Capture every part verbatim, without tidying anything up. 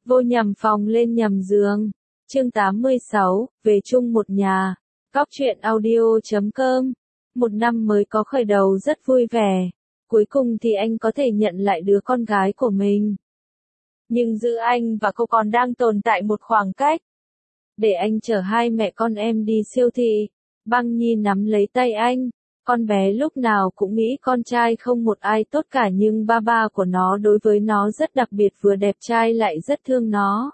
Vô nhầm phòng lên nhầm giường. Chương tám mươi sáu, về chung một nhà. Góc truyện audio chấm com. Một năm mới có khởi đầu rất vui vẻ. Cuối cùng thì anh có thể nhận lại đứa con gái của mình. Nhưng giữa anh và cô còn đang tồn tại một khoảng cách. Để anh chở hai mẹ con em đi siêu thị. Băng Nhi nắm lấy tay anh. Con bé lúc nào cũng nghĩ con trai không một ai tốt cả, nhưng ba ba của nó đối với nó rất đặc biệt, vừa đẹp trai lại rất thương nó.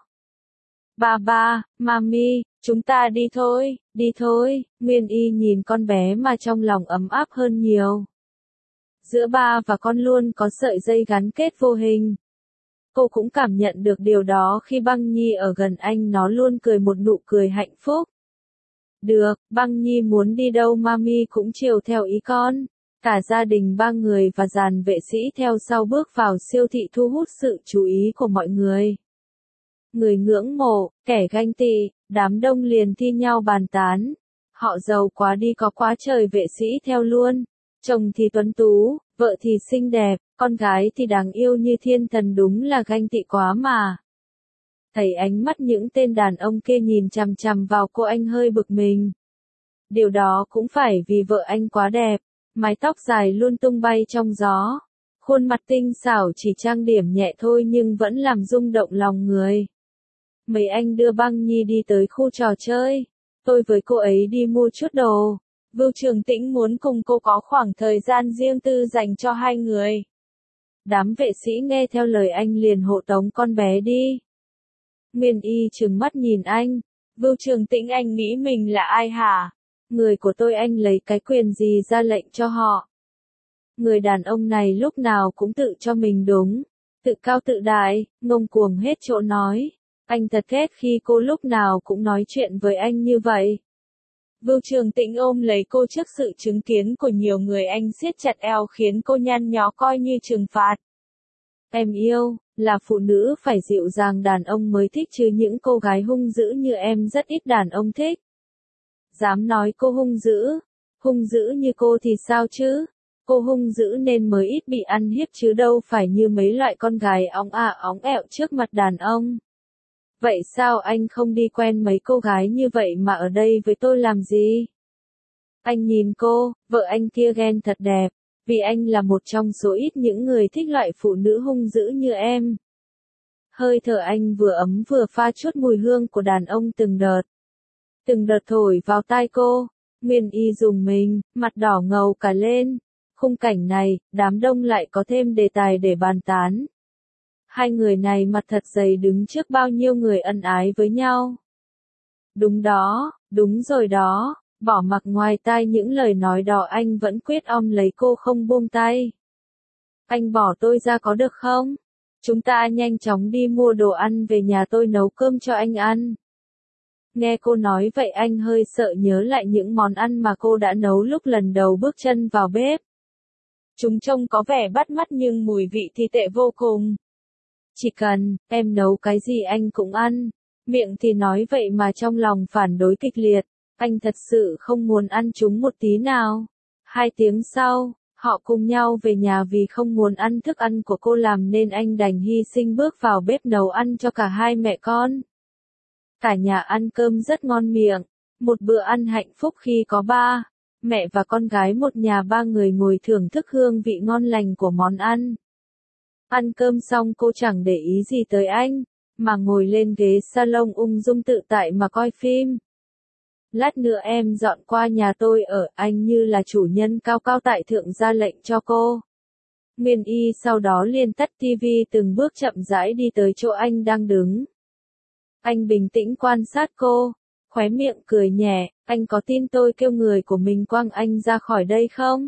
Ba ba, mami, chúng ta đi thôi, đi thôi. Nguyên Y nhìn con bé mà trong lòng ấm áp hơn nhiều. Giữa ba và con luôn có sợi dây gắn kết vô hình. Cô cũng cảm nhận được điều đó khi Băng Nhi ở gần anh, nó luôn cười một nụ cười hạnh phúc. Được, Băng Nhi muốn đi đâu mami cũng chiều theo ý con. Cả gia đình ba người và dàn vệ sĩ theo sau bước vào siêu thị, thu hút sự chú ý của mọi người. Người ngưỡng mộ, kẻ ganh tị, đám đông liền thi nhau bàn tán. Họ giàu quá đi có quá trời vệ sĩ theo luôn. Chồng thì tuấn tú, vợ thì xinh đẹp, con gái thì đáng yêu như thiên thần, đúng là ganh tị quá mà. Thấy ánh mắt những tên đàn ông kia nhìn chằm chằm vào cô, anh hơi bực mình. Điều đó cũng phải vì vợ anh quá đẹp, mái tóc dài luôn tung bay trong gió. Khuôn mặt tinh xảo chỉ trang điểm nhẹ thôi nhưng vẫn làm rung động lòng người. Mấy anh đưa Băng Nhi đi tới khu trò chơi. Tôi với cô ấy đi mua chút đồ. Vưu Trường Tĩnh muốn cùng cô có khoảng thời gian riêng tư dành cho hai người. Đám vệ sĩ nghe theo lời anh liền hộ tống con bé đi. Nguyên Y trừng mắt nhìn anh. Vưu Trường Tĩnh, anh nghĩ mình là ai hả? Người của tôi, anh lấy cái quyền gì ra lệnh cho họ? Người đàn ông này lúc nào cũng tự cho mình đúng. Tự cao tự đại, ngông cuồng hết chỗ nói. Anh thật ghét khi cô lúc nào cũng nói chuyện với anh như vậy. Vưu Trường Tĩnh ôm lấy cô trước sự chứng kiến của nhiều người, anh siết chặt eo khiến cô nhăn nhó coi như trừng phạt. Em yêu, là phụ nữ phải dịu dàng đàn ông mới thích chứ những cô gái hung dữ như em rất ít đàn ông thích. Dám nói cô hung dữ, hung dữ như cô thì sao chứ? Cô hung dữ nên mới ít bị ăn hiếp chứ đâu phải như mấy loại con gái óng ả óng ẹo trước mặt đàn ông. Vậy sao anh không đi quen mấy cô gái như vậy mà ở đây với tôi làm gì? Anh nhìn cô, vợ anh kia ghen thật đẹp, vì anh là một trong số ít những người thích loại phụ nữ hung dữ như em. Hơi thở anh vừa ấm vừa pha chút mùi hương của đàn ông từng đợt. Từng đợt thổi vào tai cô. Nguyên Y rùng mình, mặt đỏ ngầu cả lên. Khung cảnh này, đám đông lại có thêm đề tài để bàn tán. Hai người này mặt thật dày đứng trước bao nhiêu người ân ái với nhau. Đúng đó, đúng rồi đó, bỏ mặc ngoài tai những lời nói đó, anh vẫn quyết ôm lấy cô không buông tay. Anh bỏ tôi ra có được không? Chúng ta nhanh chóng đi mua đồ ăn về nhà tôi nấu cơm cho anh ăn. Nghe cô nói vậy anh hơi sợ nhớ lại những món ăn mà cô đã nấu lúc lần đầu bước chân vào bếp. Chúng trông có vẻ bắt mắt nhưng mùi vị thì tệ vô cùng. Chỉ cần, em nấu cái gì anh cũng ăn. Miệng thì nói vậy mà trong lòng phản đối kịch liệt. Anh thật sự không muốn ăn chúng một tí nào. Hai tiếng sau, họ cùng nhau về nhà vì không muốn ăn thức ăn của cô làm nên anh đành hy sinh bước vào bếp nấu ăn cho cả hai mẹ con. Cả nhà ăn cơm rất ngon miệng. Một bữa ăn hạnh phúc khi có ba, mẹ và con gái một nhà ba người ngồi thưởng thức hương vị ngon lành của món ăn. Ăn cơm xong cô chẳng để ý gì tới anh, mà ngồi lên ghế salon ung dung tự tại mà coi phim. Lát nữa em dọn qua nhà tôi ở, anh như là chủ nhân cao cao tại thượng ra lệnh cho cô. Nguyên Y sau đó liền tắt tivi, từng bước chậm rãi đi tới chỗ anh đang đứng. Anh bình tĩnh quan sát cô, khóe miệng cười nhẹ, anh có tin tôi kêu người của mình quăng anh ra khỏi đây không?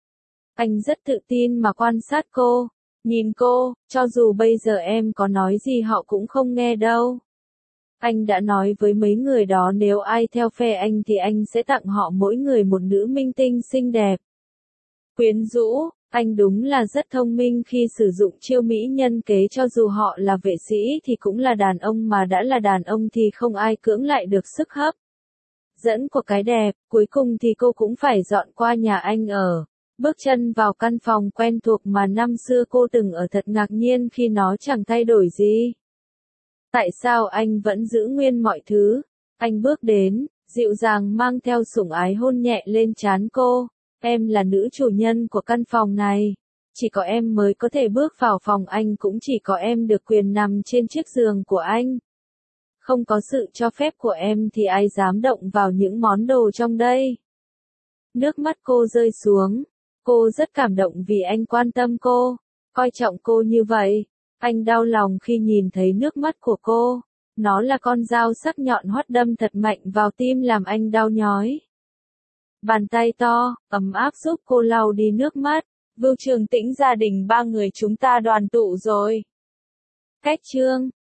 Anh rất tự tin mà quan sát cô, nhìn cô, cho dù bây giờ em có nói gì họ cũng không nghe đâu. Anh đã nói với mấy người đó nếu ai theo phe anh thì anh sẽ tặng họ mỗi người một nữ minh tinh xinh đẹp. Quyến rũ, anh đúng là rất thông minh khi sử dụng chiêu mỹ nhân kế, cho dù họ là vệ sĩ thì cũng là đàn ông, mà đã là đàn ông thì không ai cưỡng lại được sức hấp dẫn của cái đẹp. Cuối cùng thì cô cũng phải dọn qua nhà anh ở. Bước chân vào căn phòng quen thuộc mà năm xưa cô từng ở, thật ngạc nhiên khi nó chẳng thay đổi gì. Tại sao anh vẫn giữ nguyên mọi thứ? Anh bước đến, dịu dàng mang theo sủng ái hôn nhẹ lên trán cô. Em là nữ chủ nhân của căn phòng này. Chỉ có em mới có thể bước vào phòng anh, cũng chỉ có em được quyền nằm trên chiếc giường của anh. Không có sự cho phép của em thì ai dám động vào những món đồ trong đây. Nước mắt cô rơi xuống. Cô rất cảm động vì anh quan tâm cô, coi trọng cô như vậy. Anh đau lòng khi nhìn thấy nước mắt của cô. Nó là con dao sắc nhọn hoắt đâm thật mạnh vào tim làm anh đau nhói. Bàn tay to, ấm áp giúp cô lau đi nước mắt. Vưu Trường Tĩnh, gia đình ba người chúng ta đoàn tụ rồi. Cách chương